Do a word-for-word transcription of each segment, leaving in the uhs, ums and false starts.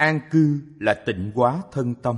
An cư là tịnh hóa thân tâm.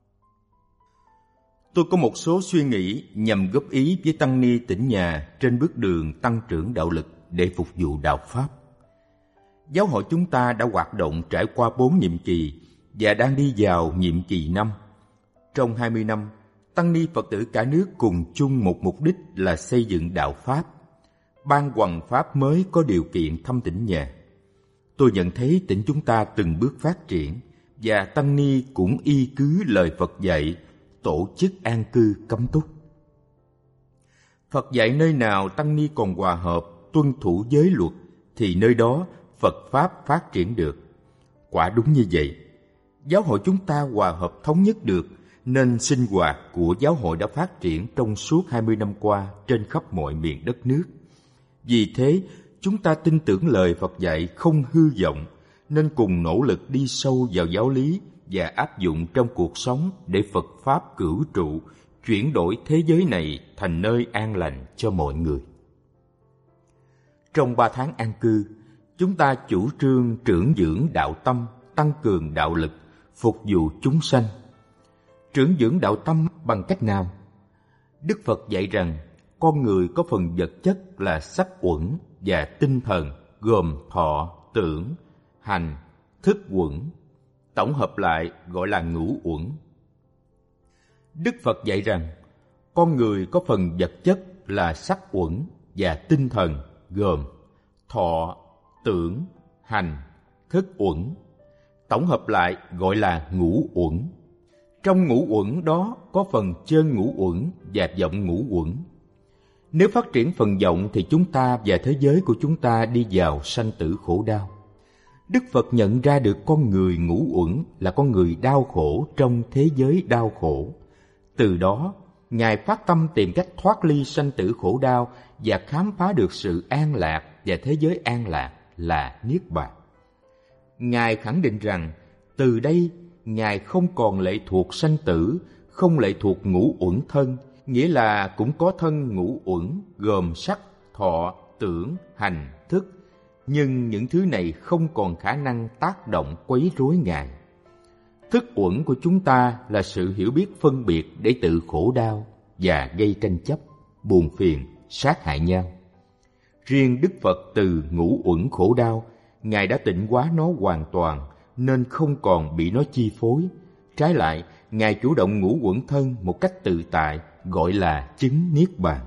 Tôi có một số suy nghĩ nhằm góp ý với tăng ni tỉnh nhà trên bước đường tăng trưởng đạo lực để phục vụ đạo Pháp. Giáo hội chúng ta đã hoạt động trải qua bốn nhiệm kỳ và đang đi vào nhiệm kỳ năm. Trong hai mươi năm, tăng ni Phật tử cả nước cùng chung một mục đích là xây dựng đạo Pháp. Ban hoằng Pháp mới có điều kiện thăm tỉnh nhà. Tôi nhận thấy tỉnh chúng ta từng bước phát triển và tăng ni cũng y cứ lời Phật dạy, tổ chức an cư cấm túc. Phật dạy nơi nào tăng ni còn hòa hợp, tuân thủ giới luật thì nơi đó Phật Pháp phát triển được. Quả đúng như vậy. Giáo hội chúng ta hòa hợp thống nhất được nên sinh hoạt của giáo hội đã phát triển trong suốt hai mươi năm qua trên khắp mọi miền đất nước. Vì thế, chúng ta tin tưởng lời Phật dạy không hư vọng nên cùng nỗ lực đi sâu vào giáo lý và áp dụng trong cuộc sống để Phật Pháp cửu trụ, chuyển đổi thế giới này thành nơi an lành cho mọi người. Trong ba tháng an cư, chúng ta chủ trương trưởng dưỡng đạo tâm, tăng cường đạo lực, phục vụ chúng sanh. Trưởng dưỡng đạo tâm bằng cách nào? Đức Phật dạy rằng con người có phần vật chất là sắc uẩn và tinh thần gồm thọ, tưởng, hành, thức uẩn. Tổng hợp lại gọi là ngũ uẩn. Đức Phật dạy rằng con người có phần vật chất là sắc uẩn và tinh thần gồm thọ, tưởng, hành, thức uẩn. Tổng hợp lại gọi là ngũ uẩn. Trong ngũ uẩn đó có phần chân ngũ uẩn và vọng ngũ uẩn. Nếu phát triển phần vọng thì chúng ta và thế giới của chúng ta đi vào sanh tử khổ đau. Đức Phật nhận ra được con người ngũ uẩn là con người đau khổ trong thế giới đau khổ. Từ đó, Ngài phát tâm tìm cách thoát ly sanh tử khổ đau và khám phá được sự an lạc và thế giới an lạc là Niết Bàn. Ngài khẳng định rằng từ đây Ngài không còn lệ thuộc sanh tử, không lệ thuộc ngũ uẩn thân, nghĩa là cũng có thân ngũ uẩn gồm sắc, thọ, tưởng, hành, thức. Nhưng những thứ này không còn khả năng tác động quấy rối Ngài. Thức uẩn của chúng ta là sự hiểu biết phân biệt để tự khổ đau và gây tranh chấp, buồn phiền, sát hại nhau. Riêng Đức Phật từ ngũ uẩn khổ đau, Ngài đã tịnh hóa nó hoàn toàn nên không còn bị nó chi phối. Trái lại, Ngài chủ động ngũ uẩn thân một cách tự tại, gọi là chứng Niết Bàn.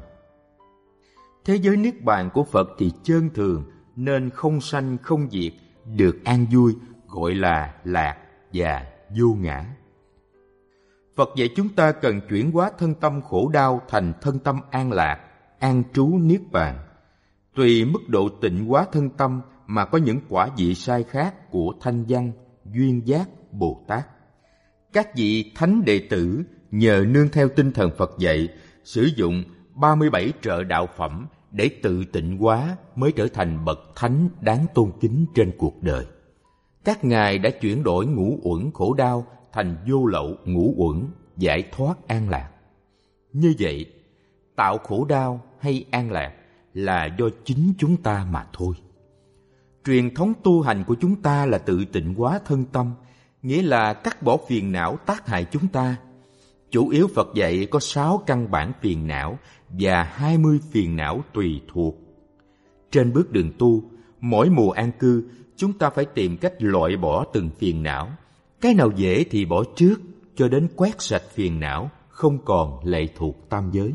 Thế giới Niết Bàn của Phật thì chơn thường nên không sanh không diệt, được an vui, gọi là lạc và vô ngã. Phật dạy chúng ta cần chuyển hóa thân tâm khổ đau thành thân tâm an lạc, an trú Niết Bàn. Tùy mức độ tịnh hóa thân tâm mà có những quả vị sai khác của Thanh Văn, Duyên Giác, Bồ Tát. Các vị thánh đệ tử nhờ nương theo tinh thần Phật dạy, sử dụng ba mươi bảy trợ đạo phẩm để tự tịnh hóa mới trở thành bậc thánh đáng tôn kính trên cuộc đời. Các ngài đã chuyển đổi ngũ uẩn khổ đau thành vô lậu ngũ uẩn, giải thoát an lạc. Như vậy, tạo khổ đau hay an lạc là do chính chúng ta mà thôi. Truyền thống tu hành của chúng ta là tự tịnh hóa thân tâm, nghĩa là cắt bỏ phiền não tác hại chúng ta. Chủ yếu Phật dạy có sáu căn bản phiền não và hai mươi phiền não tùy thuộc. Trên bước đường tu, mỗi mùa an cư, chúng ta phải tìm cách loại bỏ từng phiền não. Cái nào dễ thì bỏ trước, cho đến quét sạch phiền não, không còn lệ thuộc tam giới.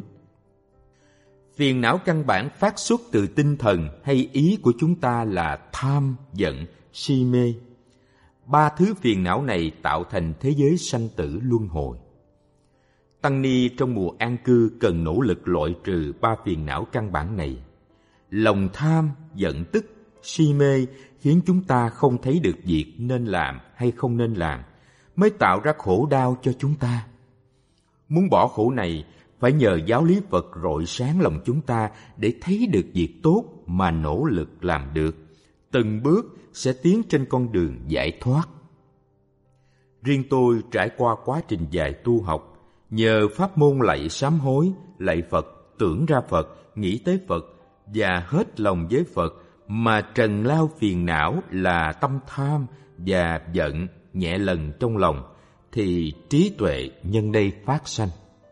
Phiền não căn bản phát xuất từ tinh thần hay ý của chúng ta là tham, giận, si mê. Ba thứ phiền não này tạo thành thế giới sanh tử luân hồi. Tăng ni trong mùa an cư cần nỗ lực loại trừ ba phiền não căn bản này. Lòng tham, giận tức, si mê khiến chúng ta không thấy được việc nên làm hay không nên làm, mới tạo ra khổ đau cho chúng ta. Muốn bỏ khổ này, phải nhờ giáo lý Phật rọi sáng lòng chúng ta để thấy được việc tốt mà nỗ lực làm được. Từng bước sẽ tiến trên con đường giải thoát. Riêng tôi trải qua quá trình dài tu học, nhờ pháp môn lạy sám hối, lạy Phật, tưởng ra Phật, nghĩ tới Phật và hết lòng với Phật mà trần lao phiền não là tâm tham và giận nhẹ lần trong lòng, thì trí tuệ nhân đây phát sanh.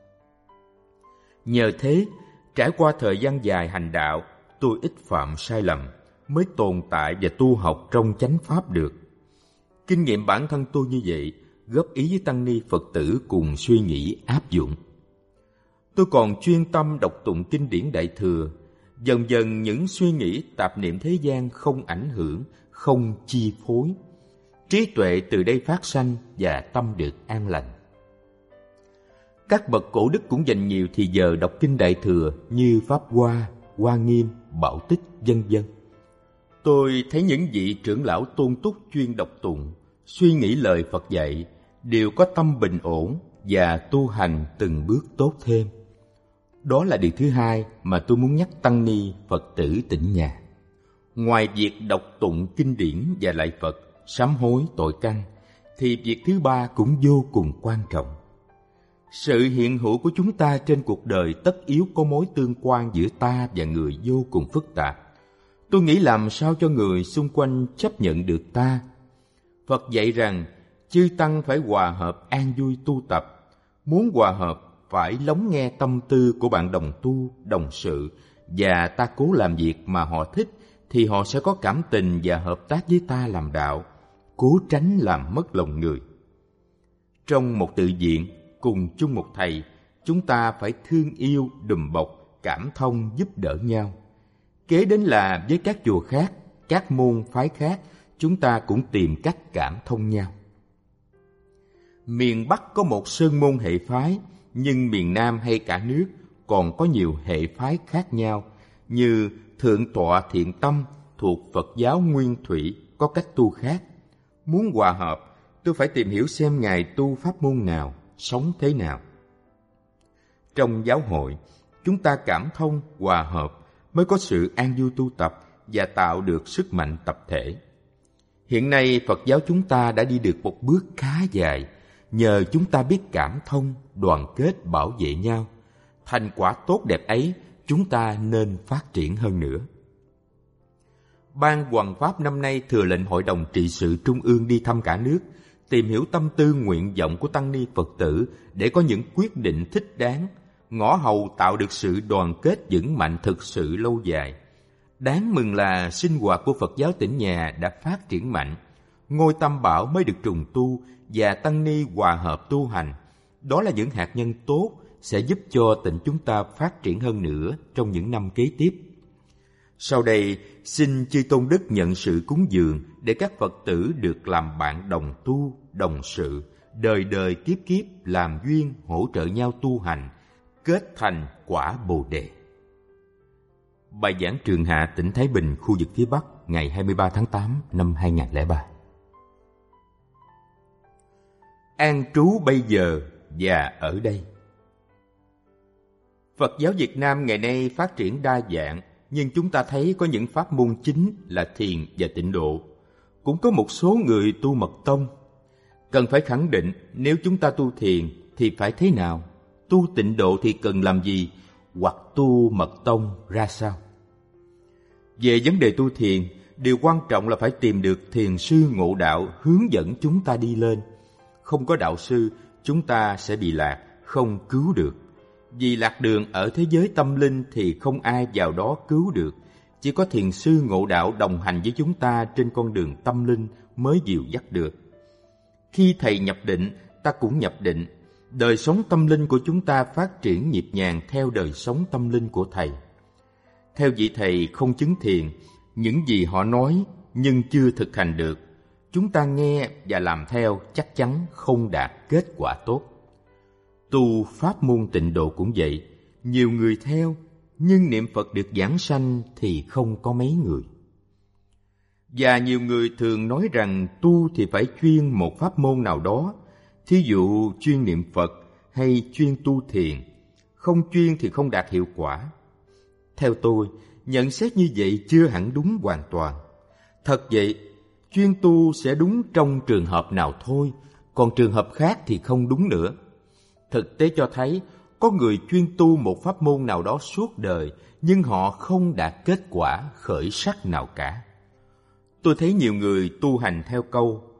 Nhờ thế, trải qua thời gian dài hành đạo, tôi ít phạm sai lầm, mới tồn tại và tu học trong chánh pháp được. Kinh nghiệm bản thân tôi như vậy, góp ý với tăng ni Phật tử cùng suy nghĩ áp dụng. Tôi còn chuyên tâm đọc tụng kinh điển Đại Thừa, dần dần những suy nghĩ tạp niệm thế gian không ảnh hưởng, không chi phối. Trí tuệ từ đây phát sanh và tâm được an lành. Các bậc cổ đức cũng dành nhiều thì giờ đọc kinh Đại Thừa như Pháp Hoa, Hoa Nghiêm, Bảo Tích, vân vân. Tôi thấy những vị trưởng lão tôn túc chuyên đọc tụng, suy nghĩ lời Phật dạy, đều có tâm bình ổn và tu hành từng bước tốt thêm. Đó là điều thứ hai mà tôi muốn nhắc tăng ni Phật tử Tịnh Nhà. Ngoài việc đọc tụng kinh điển và lạy Phật, sám hối tội căn, thì việc thứ ba cũng vô cùng quan trọng. Sự hiện hữu của chúng ta trên cuộc đời tất yếu có mối tương quan giữa ta và người vô cùng phức tạp. Tôi nghĩ làm sao cho người xung quanh chấp nhận được ta. Phật dạy rằng chư tăng phải hòa hợp an vui tu tập. Muốn hòa hợp phải lắng nghe tâm tư của bạn đồng tu, đồng sự, và ta cố làm việc mà họ thích thì họ sẽ có cảm tình và hợp tác với ta làm đạo, cố tránh làm mất lòng người. Trong một tự viện, cùng chung một thầy, chúng ta phải thương yêu, đùm bọc, cảm thông, giúp đỡ nhau. Kế đến là với các chùa khác, các môn phái khác, chúng ta cũng tìm cách cảm thông nhau. Miền Bắc có một sơn môn hệ phái, nhưng miền Nam hay cả nước còn có nhiều hệ phái khác nhau, như Thượng tọa Thiện Tâm thuộc Phật giáo Nguyên Thủy có cách tu khác. Muốn hòa hợp, tôi phải tìm hiểu xem Ngài tu pháp môn nào, sống thế nào. Trong giáo hội, chúng ta cảm thông, hòa hợp mới có sự an vui tu tập và tạo được sức mạnh tập thể. Hiện nay Phật giáo chúng ta đã đi được một bước khá dài, nhờ chúng ta biết cảm thông, đoàn kết, bảo vệ nhau. Thành quả tốt đẹp ấy, chúng ta nên phát triển hơn nữa. Ban Hoằng Pháp năm nay thừa lệnh Hội đồng trị sự Trung ương đi thăm cả nước, tìm hiểu tâm tư nguyện vọng của tăng ni Phật tử để có những quyết định thích đáng, ngõ hầu tạo được sự đoàn kết vững mạnh thực sự lâu dài. Đáng mừng là sinh hoạt của Phật giáo Tịnh Nhà đã phát triển mạnh, ngôi Tam Bảo mới được trùng tu và tăng ni hòa hợp tu hành. Đó là những hạt nhân tốt sẽ giúp cho tỉnh chúng ta phát triển hơn nữa trong những năm kế tiếp. Sau đây, xin chư tôn đức nhận sự cúng dường để các Phật tử được làm bạn đồng tu, đồng sự, đời đời kiếp kiếp làm duyên hỗ trợ nhau tu hành, kết thành quả Bồ Đề. Bài giảng Trường Hạ, tỉnh Thái Bình, khu vực phía Bắc, ngày hai mươi ba tháng tám năm hai nghìn không trăm lẻ ba. An trú bây giờ và ở đây. Phật giáo Việt Nam ngày nay phát triển đa dạng, nhưng chúng ta thấy có những pháp môn chính là thiền và tịnh độ. Cũng có một số người tu mật tông. Cần phải khẳng định nếu chúng ta tu thiền thì phải thế nào, tu tịnh độ thì cần làm gì, hoặc tu mật tông ra sao. Về vấn đề tu thiền, điều quan trọng là phải tìm được thiền sư ngộ đạo hướng dẫn chúng ta đi lên. Không có đạo sư, chúng ta sẽ bị lạc, không cứu được. Vì lạc đường ở thế giới tâm linh thì không ai vào đó cứu được. Chỉ có thiền sư ngộ đạo đồng hành với chúng ta trên con đường tâm linh mới dìu dắt được. Khi thầy nhập định, ta cũng nhập định. Đời sống tâm linh của chúng ta phát triển nhịp nhàng theo đời sống tâm linh của thầy. Theo vị thầy không chứng thiền, những gì họ nói nhưng chưa thực hành được, chúng ta nghe và làm theo chắc chắn không đạt kết quả tốt. Tu pháp môn tịnh độ cũng vậy, nhiều người theo, nhưng niệm Phật được giảng sanh thì không có mấy người. Và nhiều người thường nói rằng tu thì phải chuyên một pháp môn nào đó, thí dụ chuyên niệm Phật hay chuyên tu thiền, không chuyên thì không đạt hiệu quả. Theo tôi, nhận xét như vậy chưa hẳn đúng hoàn toàn. Thật vậy, chuyên tu sẽ đúng trong trường hợp nào thôi, còn trường hợp khác thì không đúng nữa. Thực tế cho thấy, có người chuyên tu một pháp môn nào đó suốt đời, nhưng họ không đạt kết quả khởi sắc nào cả. Tôi thấy nhiều người tu hành theo câu,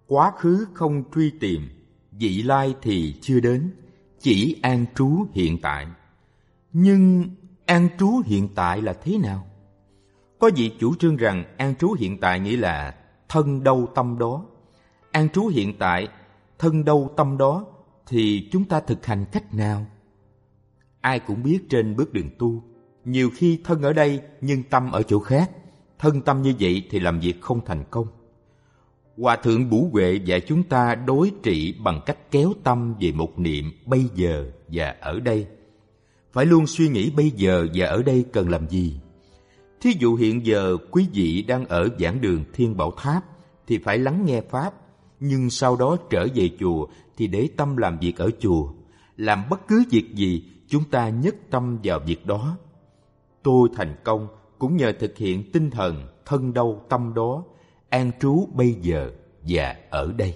Quá khứ không truy tìm, vị lai thì chưa đến, chỉ an trú hiện tại. Nhưng an trú hiện tại là thế nào? Có vị chủ trương rằng an trú hiện tại nghĩa là thân đâu tâm đó. An trú hiện tại, thân đâu tâm đó, thì chúng ta thực hành cách nào? Ai cũng biết trên bước đường tu, nhiều khi thân ở đây nhưng tâm ở chỗ khác. Thân tâm như vậy thì làm việc không thành công. Hòa thượng Bủ Huệ dạy chúng ta đối trị bằng cách kéo tâm về một niệm bây giờ và ở đây. Phải luôn suy nghĩ bây giờ và ở đây cần làm gì. Thí dụ hiện giờ quý vị đang ở giảng đường Thiên Bảo Tháp thì phải lắng nghe Pháp, nhưng sau đó trở về chùa thì để tâm làm việc ở chùa. Làm bất cứ việc gì, chúng ta nhất tâm vào việc đó. Tôi thành công cũng nhờ thực hiện tinh thần thân đâu tâm đó, an trú bây giờ và ở đây.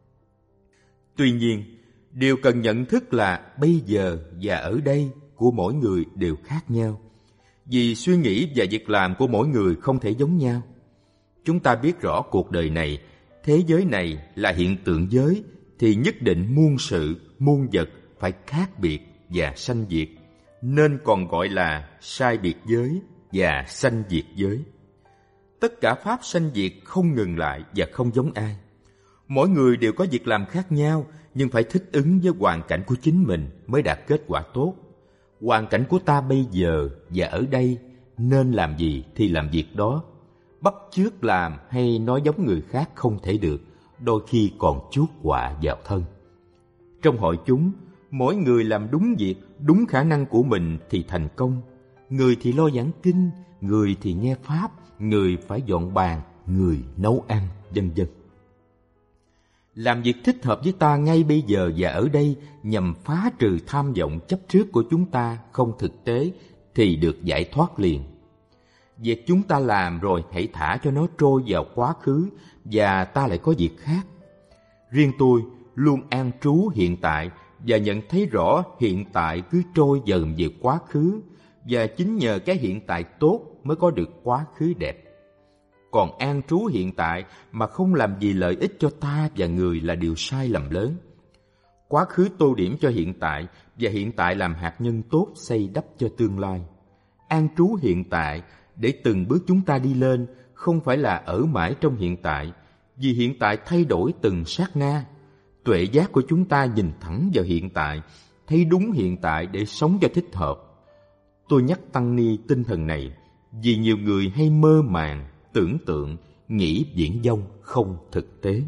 Tuy nhiên, điều cần nhận thức là bây giờ và ở đây của mỗi người đều khác nhau, vì suy nghĩ và việc làm của mỗi người không thể giống nhau. Chúng ta biết rõ cuộc đời này, thế giới này là hiện tượng giới, thì nhất định muôn sự, muôn vật phải khác biệt và sanh diệt, nên còn gọi là sai biệt giới và sanh diệt giới. Tất cả pháp sanh diệt không ngừng lại và không giống ai. Mỗi người đều có việc làm khác nhau, nhưng phải thích ứng với hoàn cảnh của chính mình mới đạt kết quả tốt. Hoàn cảnh của ta bây giờ và ở đây, nên làm gì thì làm việc đó. Bắt chước làm hay nói giống người khác không thể được, đôi khi còn chuốc họa vào thân. Trong hội chúng, mỗi người làm đúng việc, đúng khả năng của mình thì thành công. Người thì lo giảng kinh, người thì nghe Pháp, người phải dọn bàn, người nấu ăn, vân vân. Làm việc thích hợp với ta ngay bây giờ và ở đây nhằm phá trừ tham vọng chấp trước của chúng ta không thực tế thì được giải thoát liền. Việc chúng ta làm rồi hãy thả cho nó trôi vào quá khứ và ta lại có việc khác. Riêng tôi luôn an trú hiện tại và nhận thấy rõ hiện tại cứ trôi dần về quá khứ, và chính nhờ cái hiện tại tốt mới có được quá khứ đẹp. Còn an trú hiện tại mà không làm gì lợi ích cho ta và người là điều sai lầm lớn. Quá khứ tô điểm cho hiện tại và hiện tại làm hạt nhân tốt xây đắp cho tương lai. An trú hiện tại để từng bước chúng ta đi lên, không phải là ở mãi trong hiện tại, vì hiện tại thay đổi từng sát na. Tuệ giác của chúng ta nhìn thẳng vào hiện tại, thấy đúng hiện tại để sống cho thích hợp. Tôi nhắc tăng ni tinh thần này vì nhiều người hay mơ màng, tưởng tượng, nghĩ viển vông không thực tế.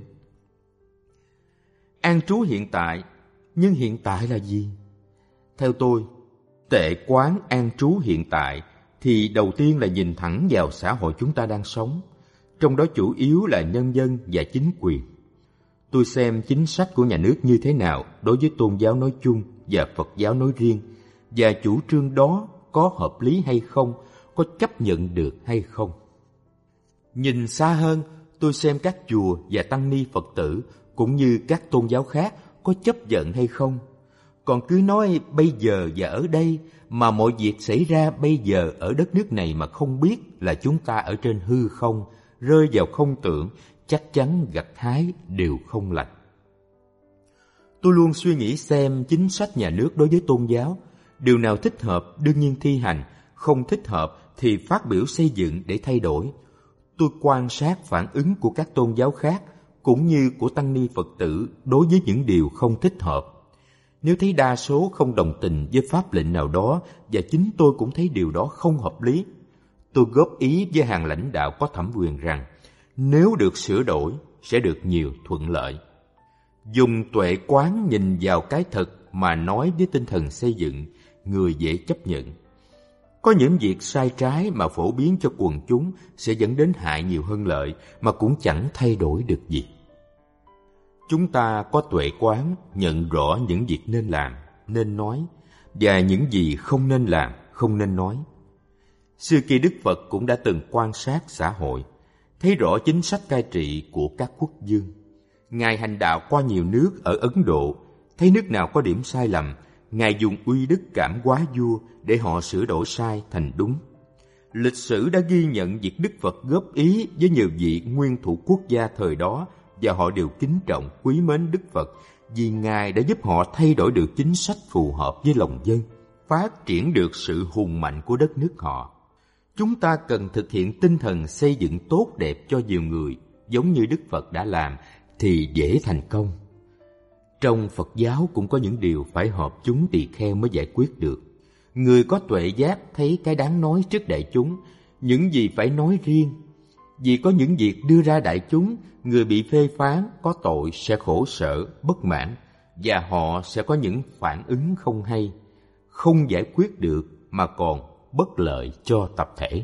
An trú hiện tại, nhưng hiện tại là gì? Theo tôi, tệ quán an trú hiện tại thì đầu tiên là nhìn thẳng vào xã hội chúng ta đang sống, trong đó chủ yếu là nhân dân và chính quyền. Tôi xem chính sách của nhà nước như thế nào đối với tôn giáo nói chung và Phật giáo nói riêng, và chủ trương đó có hợp lý hay không, có chấp nhận được hay không. Nhìn xa hơn, tôi xem các chùa và tăng ni Phật tử cũng như các tôn giáo khác có chấp nhận hay không. Còn cứ nói bây giờ và ở đây, mà mọi việc xảy ra bây giờ ở đất nước này mà không biết là chúng ta ở trên hư không, rơi vào không tưởng, chắc chắn gặt hái đều không lành. Tôi luôn suy nghĩ xem chính sách nhà nước đối với tôn giáo, điều nào thích hợp đương nhiên thi hành, không thích hợp thì phát biểu xây dựng để thay đổi. Tôi quan sát phản ứng của các tôn giáo khác cũng như của tăng ni Phật tử đối với những điều không thích hợp. Nếu thấy đa số không đồng tình với pháp lệnh nào đó và chính tôi cũng thấy điều đó không hợp lý, tôi góp ý với hàng lãnh đạo có thẩm quyền rằng nếu được sửa đổi sẽ được nhiều thuận lợi. Dùng tuệ quán nhìn vào cái thật mà nói với tinh thần xây dựng, người dễ chấp nhận. Có những việc sai trái mà phổ biến cho quần chúng sẽ dẫn đến hại nhiều hơn lợi mà cũng chẳng thay đổi được gì. Chúng ta có tuệ quán nhận rõ những việc nên làm, nên nói và những gì không nên làm, không nên nói. Xưa kia Đức Phật cũng đã từng quan sát xã hội, thấy rõ chính sách cai trị của các quốc vương. Ngài hành đạo qua nhiều nước ở Ấn Độ, thấy nước nào có điểm sai lầm, Ngài dùng uy đức cảm hóa vua để họ sửa đổi sai thành đúng. Lịch sử đã ghi nhận việc Đức Phật góp ý với nhiều vị nguyên thủ quốc gia thời đó và họ đều kính trọng quý mến Đức Phật vì Ngài đã giúp họ thay đổi được chính sách phù hợp với lòng dân, phát triển được sự hùng mạnh của đất nước họ. Chúng ta cần thực hiện tinh thần xây dựng tốt đẹp cho nhiều người, giống như Đức Phật đã làm, thì dễ thành công. Trong Phật giáo cũng có những điều phải hợp chúng tỳ kheo mới giải quyết được. Người có tuệ giác thấy cái đáng nói trước đại chúng, những gì phải nói riêng. Vì có những việc đưa ra đại chúng, người bị phê phán có tội sẽ khổ sở, bất mãn, và họ sẽ có những phản ứng không hay, không giải quyết được mà còn bất lợi cho tập thể.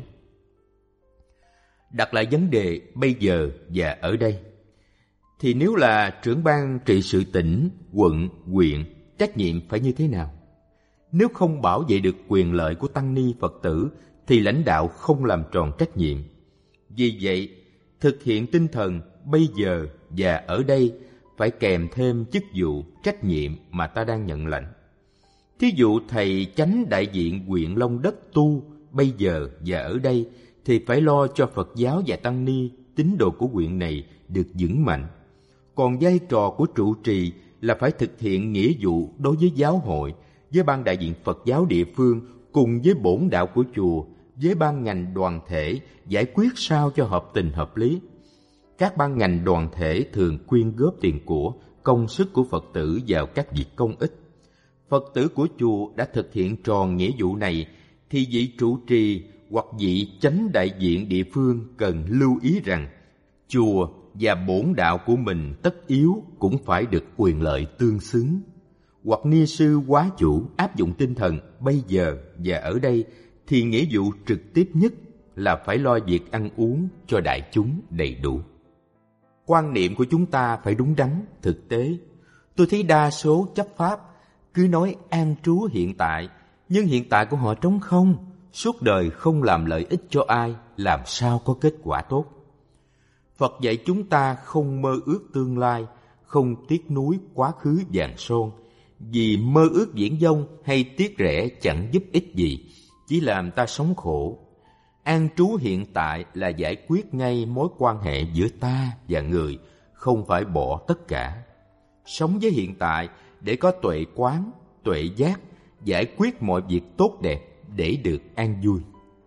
Đặt lại vấn đề bây giờ và ở đây, thì nếu là trưởng ban trị sự tỉnh, quận, huyện, trách nhiệm phải như thế nào? Nếu không bảo vệ được quyền lợi của tăng ni Phật tử, thì lãnh đạo không làm tròn trách nhiệm. Vì vậy, thực hiện tinh thần bây giờ và ở đây phải kèm thêm chức vụ, trách nhiệm mà ta đang nhận lãnh. Thí dụ thầy chánh đại diện huyện Long Đất tu bây giờ và ở đây thì phải lo cho Phật giáo và tăng ni, tín đồ của huyện này được vững mạnh. Còn vai trò của trụ trì là phải thực hiện nghĩa vụ đối với giáo hội, với ban đại diện Phật giáo địa phương, cùng với bổn đạo của chùa, với ban ngành đoàn thể, giải quyết sao cho hợp tình hợp lý. Các ban ngành đoàn thể thường quyên góp tiền của, công sức của Phật tử vào các việc công ích. Phật tử của chùa đã thực hiện tròn nghĩa vụ này, thì vị trụ trì hoặc vị chánh đại diện địa phương cần lưu ý rằng chùa và bổn đạo của mình tất yếu cũng phải được quyền lợi tương xứng. Hoặc ni sư quá chủ áp dụng tinh thần bây giờ và ở đây, thì nghĩa vụ trực tiếp nhất là phải lo việc ăn uống cho đại chúng đầy đủ. Quan niệm của chúng ta phải đúng đắn, thực tế. Tôi thấy đa số chấp pháp cứ nói an trú hiện tại, nhưng hiện tại của họ trống không, suốt đời không làm lợi ích cho ai, làm sao có kết quả tốt. Phật dạy chúng ta không mơ ước tương lai, không tiếc nuối quá khứ vàng son, vì mơ ước viển vông hay tiếc rẻ chẳng giúp ích gì, chỉ làm ta sống khổ. An trú hiện tại là giải quyết ngay mối quan hệ giữa ta và người, không phải bỏ tất cả. Sống với hiện tại để có tuệ quán, tuệ giác, giải quyết mọi việc tốt đẹp để được an vui.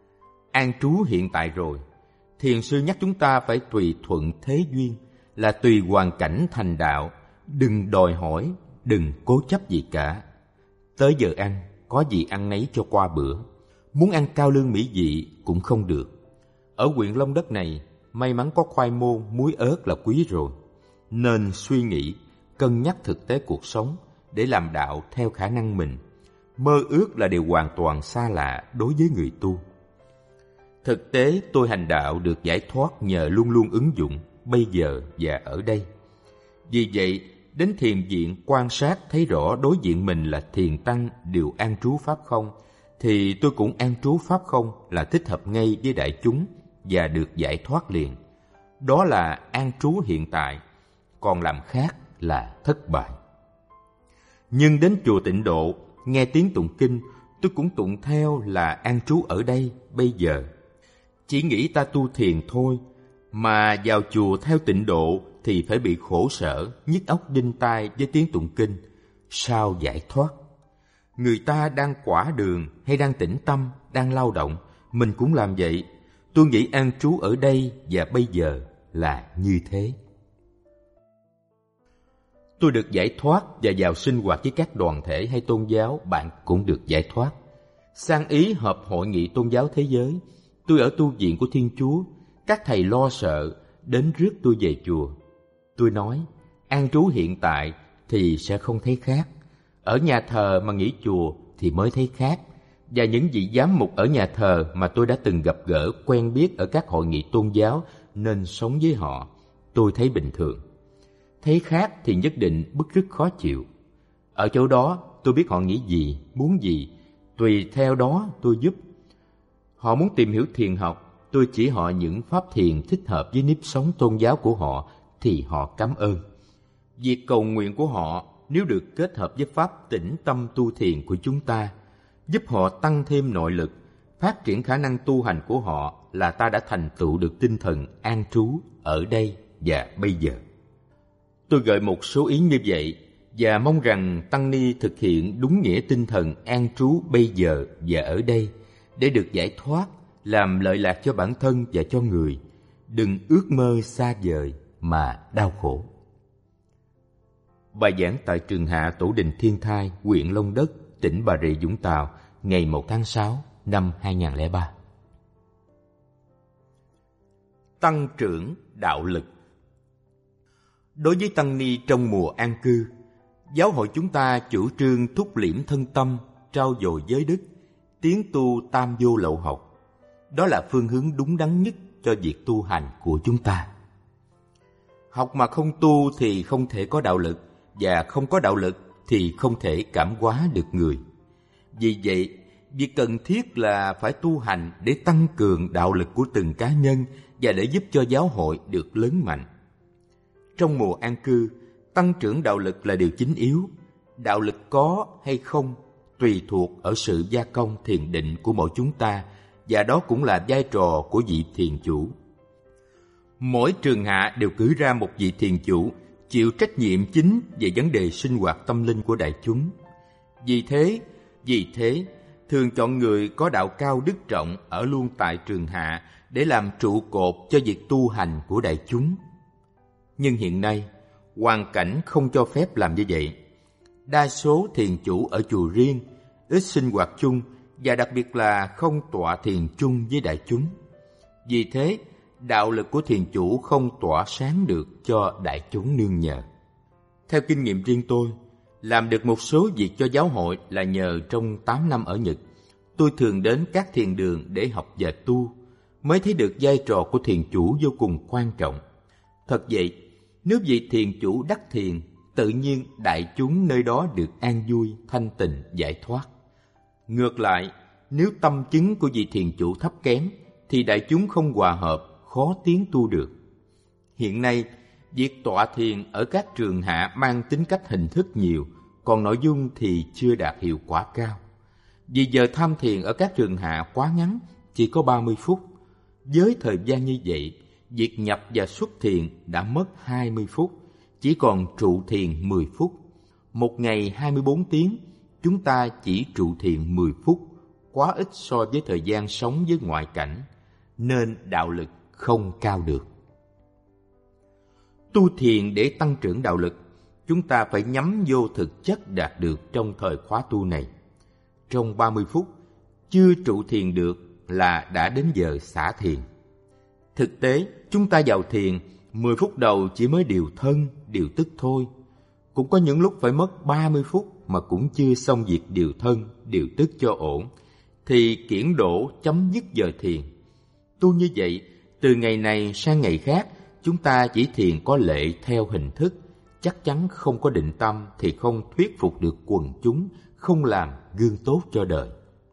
An trú hiện tại rồi, thiền sư nhắc chúng ta phải tùy thuận thế duyên, là tùy hoàn cảnh thành đạo, đừng đòi hỏi, đừng cố chấp gì cả. Tới giờ ăn, có gì ăn nấy cho qua bữa. Muốn ăn cao lương mỹ vị cũng không được. Ở huyện Long Đất này, may mắn có khoai môn, muối ớt là quý rồi. Nên suy nghĩ, cân nhắc thực tế cuộc sống để làm đạo theo khả năng mình. Mơ ước là điều hoàn toàn xa lạ đối với người tu. Thực tế tôi hành đạo được giải thoát nhờ luôn luôn ứng dụng bây giờ và ở đây. Vì vậy, đến thiền viện quan sát thấy rõ đối diện mình là thiền tăng đều an trú pháp không, thì tôi cũng an trú pháp không là thích hợp ngay với đại chúng và được giải thoát liền. Đó là an trú hiện tại, còn làm khác là thất bại. Nhưng đến chùa Tịnh Độ, nghe tiếng tụng kinh, tôi cũng tụng theo là an trú ở đây, bây giờ. Chỉ nghĩ ta tu thiền thôi, mà vào chùa theo Tịnh Độ thì phải bị khổ sở, nhức óc đinh tai với tiếng tụng kinh. Sao giải thoát? Người ta đang quả đường hay đang tĩnh tâm, đang lao động, mình cũng làm vậy. Tôi nghĩ an trú ở đây và bây giờ là như thế. Tôi được giải thoát và vào sinh hoạt với các đoàn thể hay tôn giáo, bạn cũng được giải thoát. Sang Ý họp hội nghị tôn giáo thế giới, tôi ở tu viện của Thiên Chúa, các thầy lo sợ, đến rước tôi về chùa. Tôi nói, an trú hiện tại thì sẽ không thấy khác. Ở nhà thờ mà nghỉ chùa thì mới thấy khác. Và những vị giám mục ở nhà thờ mà tôi đã từng gặp gỡ, quen biết ở các hội nghị tôn giáo, nên sống với họ, tôi thấy bình thường. Thấy khác thì nhất định bức rứt khó chịu. Ở chỗ đó tôi biết họ nghĩ gì, muốn gì, tùy theo đó tôi giúp. Họ muốn tìm hiểu thiền học, tôi chỉ họ những pháp thiền thích hợp với nếp sống tôn giáo của họ thì họ cảm ơn. Việc cầu nguyện của họ nếu được kết hợp với pháp tĩnh tâm tu thiền của chúng ta, giúp họ tăng thêm nội lực, phát triển khả năng tu hành của họ, là ta đã thành tựu được tinh thần an trú ở đây và bây giờ. Tôi gợi một số ý như vậy và mong rằng Tăng Ni thực hiện đúng nghĩa tinh thần an trú bây giờ và ở đây để được giải thoát, làm lợi lạc cho bản thân và cho người. Đừng ước mơ xa vời mà đau khổ. Bài giảng tại Trường Hạ Tổ Đình Thiên Thai, huyện Long Đất, tỉnh Bà Rịa Vũng Tàu, ngày một tháng sáu năm hai nghìn không trăm lẻ ba. Tăng trưởng đạo lực. Đối với tăng ni trong mùa an cư, giáo hội chúng ta chủ trương thúc liễm thân tâm, trau dồi giới đức, tiến tu tam vô lậu học. Đó là phương hướng đúng đắn nhất cho việc tu hành của chúng ta. Học mà không tu thì không thể có đạo lực, và không có đạo lực thì không thể cảm hóa được người. Vì vậy, việc cần thiết là phải tu hành để tăng cường đạo lực của từng cá nhân và để giúp cho giáo hội được lớn mạnh. Trong mùa an cư, tăng trưởng đạo lực là điều chính yếu. Đạo lực có hay không tùy thuộc ở sự gia công thiền định của mỗi chúng ta, và đó cũng là vai trò của vị thiền chủ. Mỗi trường hạ đều cử ra một vị thiền chủ chịu trách nhiệm chính về vấn đề sinh hoạt tâm linh của đại chúng. Vì thế, vì thế, thường chọn người có đạo cao đức trọng ở luôn tại trường hạ để làm trụ cột cho việc tu hành của đại chúng. Nhưng hiện nay, hoàn cảnh không cho phép làm như vậy. Đa số thiền chủ ở chùa riêng, ít sinh hoạt chung và đặc biệt là không tọa thiền chung với đại chúng. Vì thế, đạo lực của thiền chủ không tỏa sáng được cho đại chúng nương nhờ. Theo kinh nghiệm riêng tôi, làm được một số việc cho giáo hội là nhờ trong tám năm ở Nhật, tôi thường đến các thiền đường để học và tu, mới thấy được vai trò của thiền chủ vô cùng quan trọng. Thật vậy, nếu vị thiền chủ đắc thiền, tự nhiên đại chúng nơi đó được an vui, thanh tịnh, giải thoát. Ngược lại, nếu tâm chứng của vị thiền chủ thấp kém, thì đại chúng không hòa hợp, khó tiến tu được. Hiện nay, việc tọa thiền ở các trường hạ mang tính cách hình thức nhiều, còn nội dung thì chưa đạt hiệu quả cao. Vì giờ tham thiền ở các trường hạ quá ngắn, chỉ có ba mươi phút. Với thời gian như vậy, việc nhập và xuất thiền đã mất hai mươi phút, chỉ còn trụ thiền mười phút. Một ngày hai mươi bốn tiếng, chúng ta chỉ trụ thiền mười phút, quá ít so với thời gian sống với ngoại cảnh, nên đạo lực không cao được. Tu thiền để tăng trưởng đạo lực, chúng ta phải nhắm vô thực chất đạt được trong thời khóa tu này. Trong ba mươi phút, chưa trụ thiền được là đã đến giờ xả thiền. Thực tế, chúng ta vào thiền, mười phút đầu chỉ mới điều thân, điều tức thôi. Cũng có những lúc phải mất ba mươi phút mà cũng chưa xong việc điều thân, điều tức cho ổn, thì kiển đổ chấm dứt giờ thiền. Tu như vậy, từ ngày này sang ngày khác, chúng ta chỉ thiền có lệ theo hình thức, chắc chắn không có định tâm thì không thuyết phục được quần chúng, không làm gương tốt cho đời.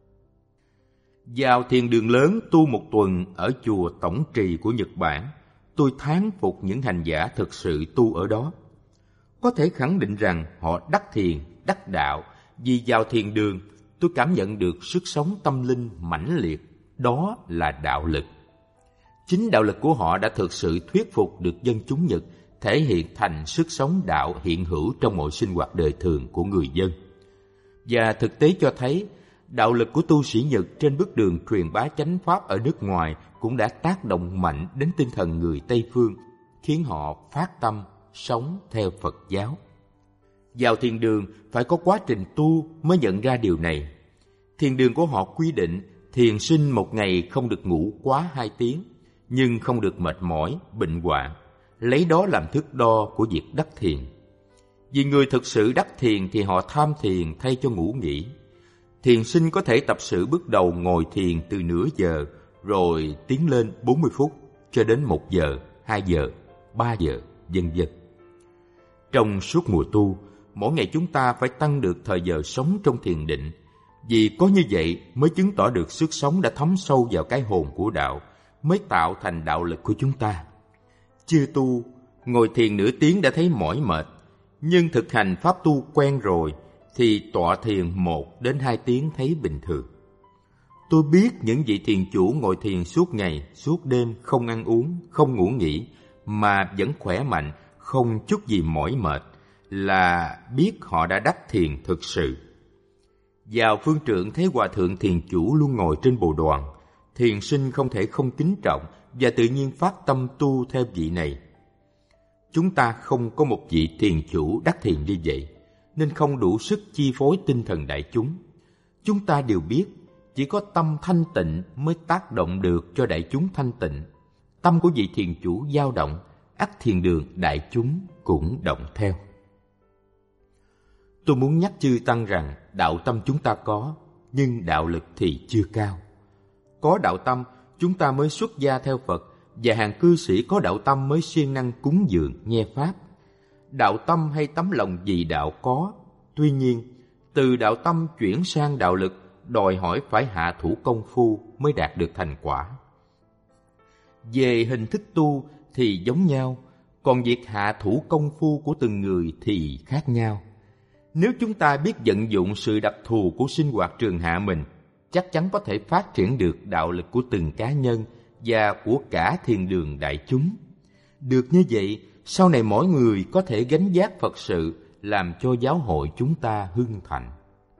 Vào thiền đường lớn tu một tuần ở chùa Tổng Trì của Nhật Bản, tôi thán phục những hành giả thực sự tu ở đó. Có thể khẳng định rằng họ đắc thiền, đắc đạo, vì vào thiền đường tôi cảm nhận được sức sống tâm linh mãnh liệt, đó là đạo lực. Chính đạo lực của họ đã thực sự thuyết phục được dân chúng Nhật, thể hiện thành sức sống đạo hiện hữu trong mọi sinh hoạt đời thường của người dân. Và thực tế cho thấy, đạo lực của tu sĩ Nhật trên bước đường truyền bá chánh pháp ở nước ngoài cũng đã tác động mạnh đến tinh thần người Tây phương, khiến họ phát tâm sống theo Phật giáo. Vào thiền đường phải có quá trình tu mới nhận ra điều này. Thiền đường của họ quy định thiền sinh một ngày không được ngủ quá hai tiếng, nhưng không được mệt mỏi, bệnh hoạn, lấy đó làm thước đo của việc đắc thiền. Vì người thực sự đắc thiền thì họ tham thiền thay cho ngủ nghỉ. Thiền sinh có thể tập sự bước đầu ngồi thiền từ nửa giờ, rồi tiến lên bốn mươi phút, cho đến một giờ, hai giờ, ba giờ, vân vân. Trong suốt mùa tu, mỗi ngày chúng ta phải tăng được thời giờ sống trong thiền định, vì có như vậy mới chứng tỏ được sức sống đã thấm sâu vào cái hồn của đạo, mới tạo thành đạo lực của chúng ta. Chưa tu, ngồi thiền nửa tiếng đã thấy mỏi mệt, nhưng thực hành pháp tu quen rồi thì tọa thiền một đến hai tiếng thấy bình thường. Tôi biết những vị thiền chủ ngồi thiền suốt ngày, suốt đêm, không ăn uống, không ngủ nghỉ, mà vẫn khỏe mạnh, không chút gì mỏi mệt, là biết họ đã đắc thiền thực sự. Vào phương trượng thấy Hòa Thượng Thiền Chủ luôn ngồi trên bồ đoàn, thiền sinh không thể không kính trọng và tự nhiên phát tâm tu theo vị này. Chúng ta không có một vị thiền chủ đắc thiền như vậy, nên không đủ sức chi phối tinh thần đại chúng. Chúng ta đều biết, chỉ có tâm thanh tịnh mới tác động được cho đại chúng thanh tịnh. Tâm của vị thiền chủ dao động, ắt thiền đường đại chúng cũng động theo. Tôi muốn nhắc chư tăng rằng đạo tâm chúng ta có, nhưng đạo lực thì chưa cao. Có đạo tâm, chúng ta mới xuất gia theo Phật, và hàng cư sĩ có đạo tâm mới siêng năng cúng dường nghe Pháp. Đạo tâm hay tấm lòng vì đạo có, tuy nhiên, từ đạo tâm chuyển sang đạo lực, đòi hỏi phải hạ thủ công phu mới đạt được thành quả. Về hình thức tu thì giống nhau, còn việc hạ thủ công phu của từng người thì khác nhau. Nếu chúng ta biết vận dụng sự đặc thù của sinh hoạt trường hạ mình, chắc chắn có thể phát triển được đạo lực của từng cá nhân và của cả thiền đường đại chúng. Được như vậy, sau này mỗi người có thể gánh vác Phật sự, làm cho giáo hội chúng ta hưng thịnh.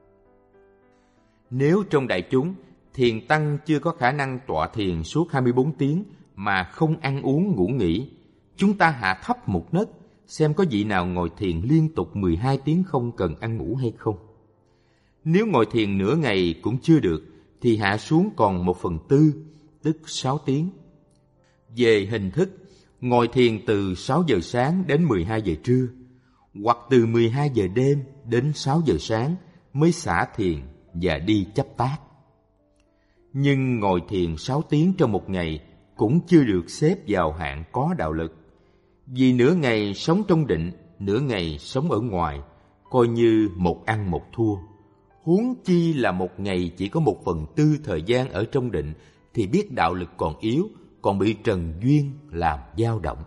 Nếu trong đại chúng, thiền tăng chưa có khả năng tọa thiền suốt hai mươi bốn tiếng mà không ăn uống ngủ nghỉ, chúng ta hạ thấp một nấc, xem có vị nào ngồi thiền liên tục mười hai tiếng không cần ăn ngủ hay không. Nếu ngồi thiền nửa ngày cũng chưa được, thì hạ xuống còn một phần tư, tức sáu tiếng. Về hình thức, ngồi thiền từ sáu giờ sáng đến mười hai giờ trưa, hoặc từ mười hai giờ đêm đến sáu giờ sáng mới xả thiền và đi chắp tác. Nhưng ngồi thiền sáu tiếng trong một ngày cũng chưa được xếp vào hạng có đạo lực. Vì nửa ngày sống trong định, nửa ngày sống ở ngoài, coi như một ăn một thua. Huống chi là một ngày chỉ có một phần tư thời gian ở trong định, thì biết đạo lực còn yếu, còn bị trần duyên làm dao động.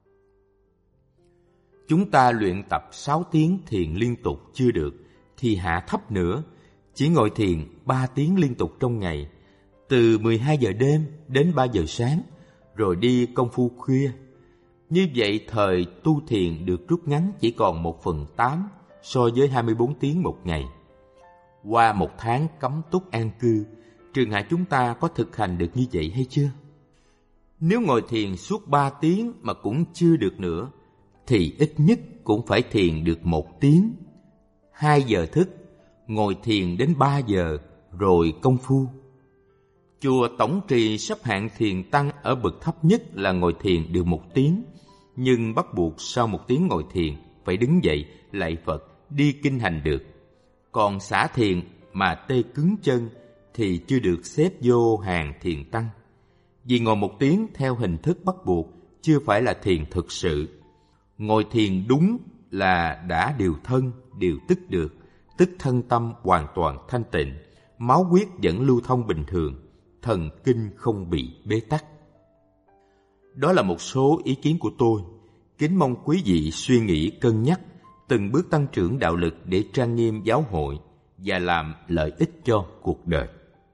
Chúng ta luyện tập sáu tiếng thiền liên tục chưa được, thì hạ thấp nữa, chỉ ngồi thiền ba tiếng liên tục trong ngày, từ mười hai giờ đêm đến ba giờ sáng, rồi đi công phu khuya. Như vậy thời tu thiền được rút ngắn chỉ còn một phần tám so với hai mươi bốn tiếng một ngày. Qua một tháng cấm túc an cư, trường hạ chúng ta có thực hành được như vậy hay chưa? Nếu ngồi thiền suốt ba tiếng mà cũng chưa được nữa, thì ít nhất cũng phải thiền được một tiếng. Hai giờ thức, ngồi thiền đến ba giờ, rồi công phu. Chùa Tổng Trì sắp hạng thiền tăng ở bậc thấp nhất là ngồi thiền được một tiếng, nhưng bắt buộc sau một tiếng ngồi thiền phải đứng dậy lạy Phật, đi kinh hành được. Còn xả thiền mà tê cứng chân thì chưa được xếp vô hàng thiền tăng. Vì ngồi một tiếng theo hình thức bắt buộc chưa phải là thiền thực sự. Ngồi thiền đúng là đã điều thân, điều tức được, tức thân tâm hoàn toàn thanh tịnh, máu huyết vẫn lưu thông bình thường, thần kinh không bị bế tắc. Đó là một số ý kiến của tôi. Kính mong quý vị suy nghĩ cân nhắc từng bước tăng trưởng đạo lực để trang nghiêm giáo hội và làm lợi ích cho cuộc đời.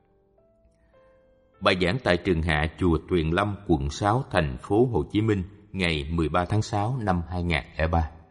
Bài giảng tại trường hạ chùa Tuyền Lâm, quận sáu, thành phố Hồ Chí Minh, ngày mười ba tháng sáu năm hai nghìn không trăm lẻ ba.